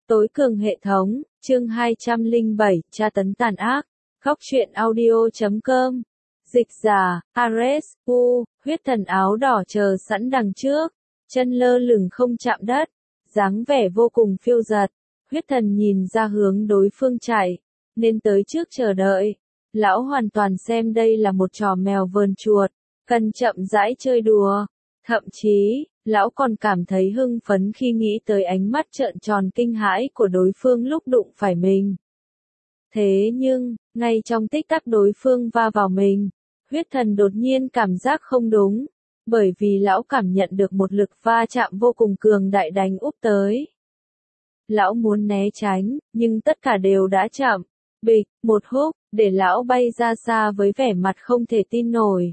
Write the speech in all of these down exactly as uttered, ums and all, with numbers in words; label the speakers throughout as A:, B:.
A: Tối cường hệ thống, chương hai trăm lẻ bảy, tra tấn tàn ác. Góc truyện audio chấm com. Dịch giả, Ares, U, huyết thần áo đỏ chờ sẵn đằng trước, chân lơ lửng không chạm đất, dáng vẻ vô cùng phiêu dật. Huyết thần nhìn ra hướng đối phương chạy, nên tới trước chờ đợi. Lão hoàn toàn xem đây là một trò mèo vờn chuột, cần chậm rãi chơi đùa. Thậm chí, lão còn cảm thấy hưng phấn khi nghĩ tới ánh mắt trợn tròn kinh hãi của đối phương lúc đụng phải mình. Thế nhưng, ngay trong tích tắc đối phương va vào mình, huyết thần đột nhiên cảm giác không đúng, bởi vì lão cảm nhận được một lực va chạm vô cùng cường đại đánh úp tới. Lão muốn né tránh, nhưng tất cả đều đã chậm. Bịch, một húc, để lão bay ra xa với vẻ mặt không thể tin nổi.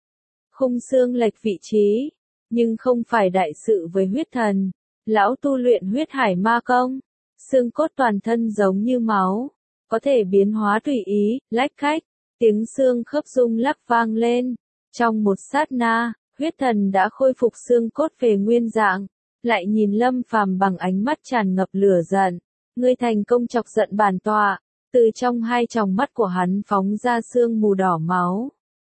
A: Khung xương lệch vị trí, nhưng không phải đại sự với huyết thần. Lão tu luyện huyết hải ma công, xương cốt toàn thân giống như máu, có thể biến hóa tùy ý, lách cách, tiếng xương khớp rung lắc vang lên. Trong một sát na, huyết thần đã khôi phục xương cốt về nguyên dạng, lại nhìn Lâm Phàm bằng ánh mắt tràn ngập lửa giận. Ngươi thành công chọc giận bản tọa. Từ trong hai tròng mắt của hắn phóng ra sương mù đỏ máu.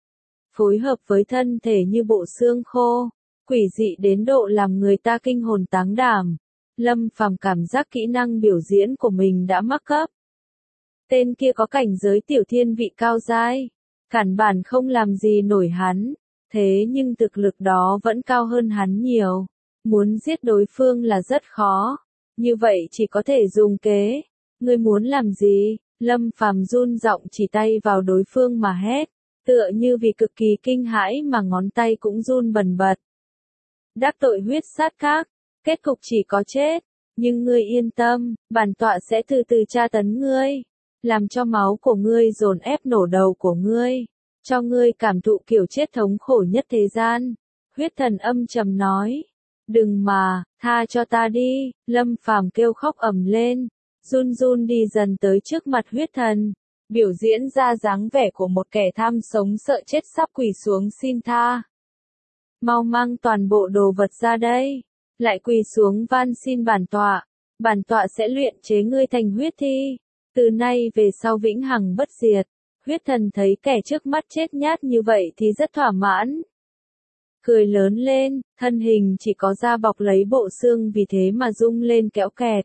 A: Phối hợp với thân thể như bộ xương khô, quỷ dị đến độ làm người ta kinh hồn táng đảm. Lâm Phàm cảm giác kỹ năng biểu diễn của mình đã mắc cấp. Tên kia có cảnh giới tiểu thiên vị cao giai, cản bản không làm gì nổi hắn, thế nhưng thực lực đó vẫn cao hơn hắn nhiều. Muốn giết đối phương là rất khó, như vậy chỉ có thể dùng kế. Ngươi muốn làm gì? Lâm Phàm run giọng chỉ tay vào đối phương mà hét, tựa như vì cực kỳ kinh hãi mà ngón tay cũng run bần bật. Đắc tội huyết sát các, kết cục chỉ có chết, nhưng ngươi yên tâm, bản tọa sẽ từ từ tra tấn ngươi, làm cho máu của ngươi dồn ép nổ đầu của ngươi, cho ngươi cảm thụ kiểu chết thống khổ nhất thế gian. Huyết thần âm trầm nói, đừng mà, tha cho ta đi. Lâm Phàm kêu khóc ầm lên, run run đi dần tới trước mặt huyết thần, biểu diễn ra dáng vẻ của một kẻ tham sống sợ chết sắp quỳ xuống xin tha. Mau mang toàn bộ đồ vật ra đây, lại quỳ xuống van xin bản tọa, bản tọa sẽ luyện chế ngươi thành huyết thi, từ nay về sau vĩnh hằng bất diệt. Huyết thần thấy kẻ trước mắt chết nhát như vậy thì rất thỏa mãn. Cười lớn lên, thân hình chỉ có da bọc lấy bộ xương vì thế mà rung lên kéo kẹt.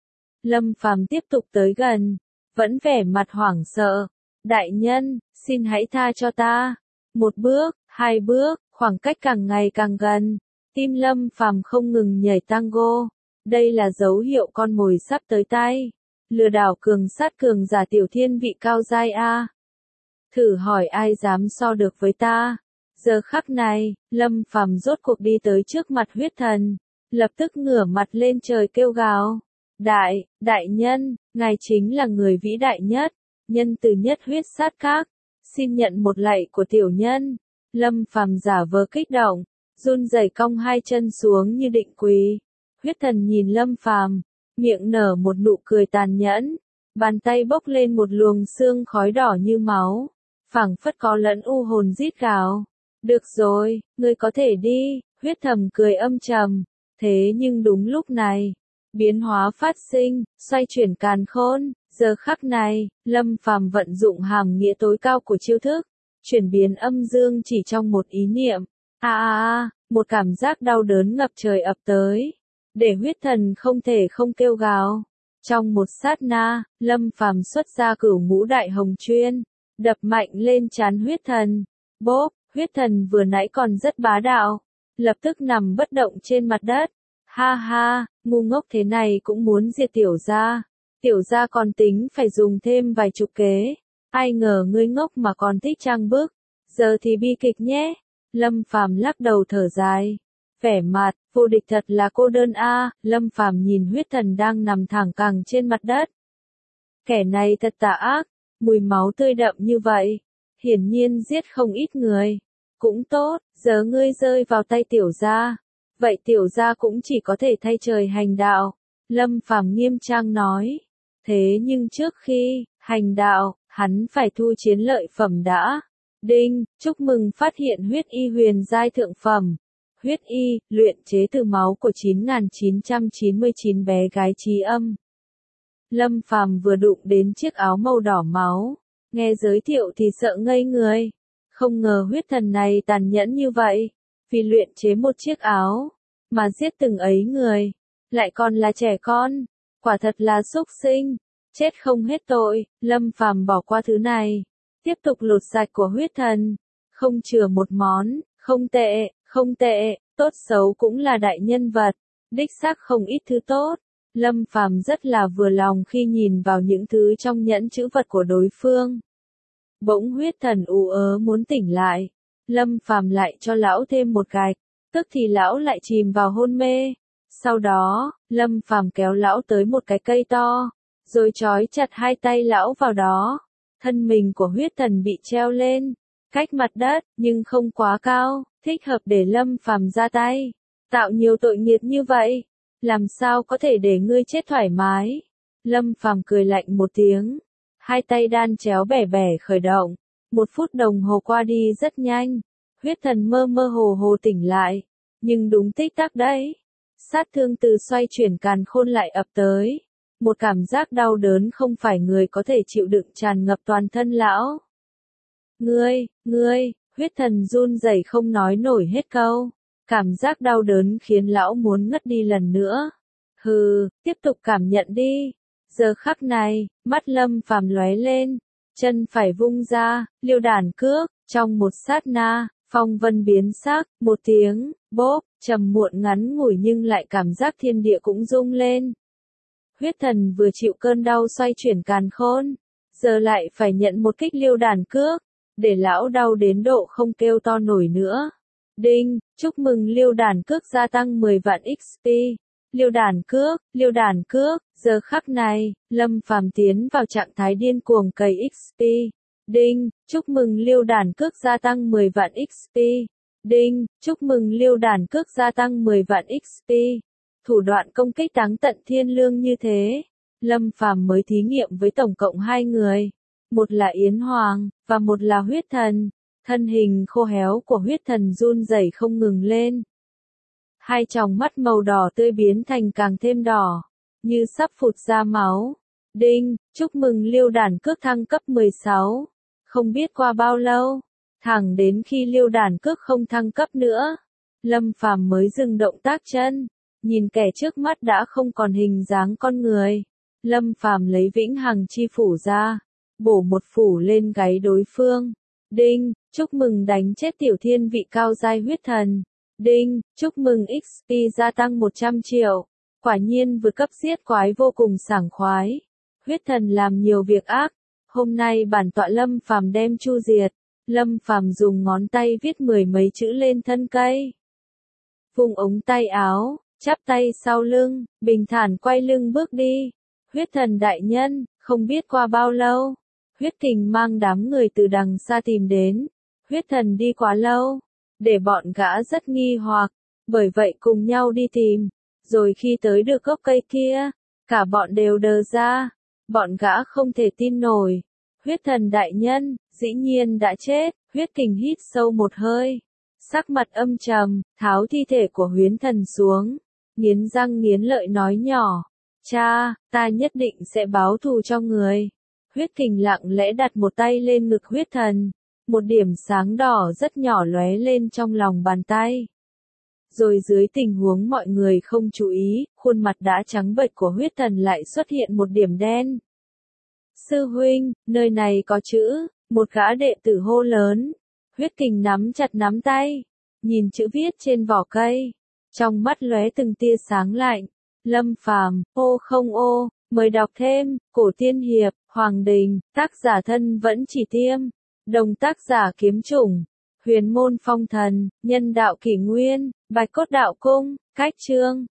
A: Lâm Phàm tiếp tục tới gần, vẫn vẻ mặt hoảng sợ. Đại nhân, xin hãy tha cho ta. Một bước, hai bước, khoảng cách càng ngày càng gần. Tim Lâm Phàm không ngừng nhảy tango. Đây là dấu hiệu con mồi sắp tới tay. Lừa đảo cường sát cường giả tiểu thiên vị cao giai a. Thử hỏi ai dám so được với ta. Giờ khắc này, Lâm Phàm rốt cuộc đi tới trước mặt huyết thần, lập tức ngửa mặt lên trời kêu gào. Đại, đại nhân, ngài chính là người vĩ đại nhất, nhân từ nhất huyết sát các, xin nhận một lạy của tiểu nhân. Lâm Phàm giả vờ kích động, run rẩy cong hai chân xuống như định quỳ. Huyết thần nhìn Lâm Phàm, miệng nở một nụ cười tàn nhẫn, bàn tay bốc lên một luồng sương khói đỏ như máu, phảng phất có lẫn u hồn rít gào. Được rồi, ngươi có thể đi. Huyết thần cười âm trầm, thế nhưng đúng lúc này, biến hóa phát sinh, xoay chuyển càn khôn. Giờ khắc này, Lâm Phàm vận dụng hàm nghĩa tối cao của chiêu thức, chuyển biến âm dương chỉ trong một ý niệm. A a a, một cảm giác đau đớn ngập trời ập tới, để huyết thần không thể không kêu gào. Trong một sát na, Lâm Phàm xuất ra cửu ngũ đại hồng chuyên, đập mạnh lên trán huyết thần. Bốp, huyết thần vừa nãy còn rất bá đạo, lập tức nằm bất động trên mặt đất. Ha ha, ngu ngốc thế này cũng muốn diệt tiểu gia. Tiểu gia còn tính phải dùng thêm vài chục kế. Ai ngờ ngươi ngốc mà còn thích trang bức. Giờ thì bi kịch nhé. Lâm Phàm lắc đầu thở dài. Vẻ mặt, vô địch thật là cô đơn a. Lâm Phàm nhìn huyết thần đang nằm thẳng cẳng trên mặt đất. Kẻ này thật tà ác, mùi máu tươi đậm như vậy. Hiển nhiên giết không ít người. Cũng tốt, giờ ngươi rơi vào tay tiểu gia. Vậy tiểu gia cũng chỉ có thể thay trời hành đạo. Lâm Phàm nghiêm trang nói. Thế nhưng trước khi hành đạo, hắn phải thu chiến lợi phẩm đã. Đinh, chúc mừng phát hiện huyết y huyền giai thượng phẩm. Huyết y, luyện chế từ máu của chín nghìn chín trăm chín mươi chín bé gái trí âm. Lâm Phàm vừa đụng đến chiếc áo màu đỏ máu, nghe giới thiệu thì sợ ngây người. Không ngờ huyết thần này tàn nhẫn như vậy, vì luyện chế một chiếc áo, mà giết từng ấy người, lại còn là trẻ con, quả thật là súc sinh, chết không hết tội. Lâm Phàm bỏ qua thứ này, tiếp tục lột sạch của huyết thần, không chừa một món. Không tệ, không tệ, tốt xấu cũng là đại nhân vật, đích xác không ít thứ tốt. Lâm Phàm rất là vừa lòng khi nhìn vào những thứ trong nhẫn chữ vật của đối phương. Bỗng huyết thần ù ớ muốn tỉnh lại, Lâm Phàm lại cho lão thêm một gạch, tức thì lão lại chìm vào hôn mê. Sau đó, Lâm Phàm kéo lão tới một cái cây to, rồi trói chặt hai tay lão vào đó. Thân mình của huyết thần bị treo lên, cách mặt đất, nhưng không quá cao, thích hợp để Lâm Phàm ra tay. Tạo nhiều tội nghiệp như vậy, làm sao có thể để ngươi chết thoải mái? Lâm Phàm cười lạnh một tiếng, hai tay đan chéo bẻ bẻ khởi động. Một phút đồng hồ qua đi rất nhanh, huyết thần mơ mơ hồ hồ tỉnh lại, nhưng đúng tích tắc đấy, sát thương từ xoay chuyển càn khôn lại ập tới. Một cảm giác đau đớn không phải người có thể chịu đựng tràn ngập toàn thân lão. Ngươi, ngươi, huyết thần run rẩy không nói nổi hết câu. Cảm giác đau đớn khiến lão muốn ngất đi lần nữa. Hừ, tiếp tục cảm nhận đi. Giờ khắc này, mắt Lâm Phàm lóe lên, chân phải vung ra, liêu đàn cước, trong một sát na, phong vân biến sắc, một tiếng, bốp, trầm muộn ngắn ngủi nhưng lại cảm giác thiên địa cũng rung lên. Huyết thần vừa chịu cơn đau xoay chuyển càn khôn, giờ lại phải nhận một kích liêu đàn cước, để lão đau đến độ không kêu to nổi nữa. Đinh, chúc mừng liêu đàn cước gia tăng mười vạn ích pê. Liêu đàn cước, liêu đàn cước, giờ khắc này, Lâm Phàm tiến vào trạng thái điên cuồng cày ích pê. Đinh, chúc mừng liêu đàn cước gia tăng mười vạn ích pê. Đinh, chúc mừng liêu đàn cước gia tăng mười vạn ích pê. Thủ đoạn công kích táng tận thiên lương như thế, Lâm Phàm mới thí nghiệm với tổng cộng hai người. Một là Yến Hoàng, và một là huyết thần. Thân hình khô héo của huyết thần run rẩy không ngừng lên. Hai tròng mắt màu đỏ tươi biến thành càng thêm đỏ, như sắp phụt ra máu. Đinh, chúc mừng liêu đàn cước thăng cấp mười sáu. Không biết qua bao lâu, thẳng đến khi liêu đàn cước không thăng cấp nữa, Lâm Phàm mới dừng động tác chân, nhìn kẻ trước mắt đã không còn hình dáng con người. Lâm Phàm lấy vĩnh hằng chi phủ ra, bổ một phủ lên gáy đối phương. Đinh, chúc mừng đánh chết tiểu thiên vị cao giai huyết thần. Đinh, chúc mừng ích pê gia tăng một trăm triệu. Quả nhiên vượt cấp giết quái vô cùng sảng khoái. Huyết thần làm nhiều việc ác, hôm nay bản tọa Lâm Phàm đem chu diệt. Lâm Phàm dùng ngón tay viết mười mấy chữ lên thân cây. Vùng ống tay áo, chắp tay sau lưng, bình thản quay lưng bước đi. Huyết thần đại nhân, không biết qua bao lâu, huyết kình mang đám người từ đằng xa tìm đến. Huyết thần đi quá lâu, để bọn gã rất nghi hoặc, bởi vậy cùng nhau đi tìm. Rồi khi tới được gốc cây kia, cả bọn đều đờ ra, bọn gã không thể tin nổi. Huyết thần đại nhân, dĩ nhiên đã chết. Huyết kình hít sâu một hơi, sắc mặt âm trầm, tháo thi thể của huyễn thần xuống, nghiến răng nghiến lợi nói nhỏ, cha, ta nhất định sẽ báo thù cho người. Huyết kình lặng lẽ đặt một tay lên ngực huyết thần, một điểm sáng đỏ rất nhỏ lóe lên trong lòng bàn tay. Rồi dưới tình huống mọi người không chú ý, khuôn mặt đã trắng bệch của huyết thần lại xuất hiện một điểm đen. Sư huynh, nơi này có chữ, một gã đệ tử hô lớn. Huyết kình nắm chặt nắm tay, nhìn chữ viết trên vỏ cây, trong mắt lóe từng tia sáng lạnh. Lâm Phàm, ô không ô, mời đọc thêm, Cổ Tiên Hiệp, Hoàng Đình, tác giả thân vẫn chỉ tiêm, đồng tác giả kiếm chủng, Huyền Môn Phong Thần, nhân đạo kỷ nguyên, Bạch Cốt Đạo Cung, cách chương.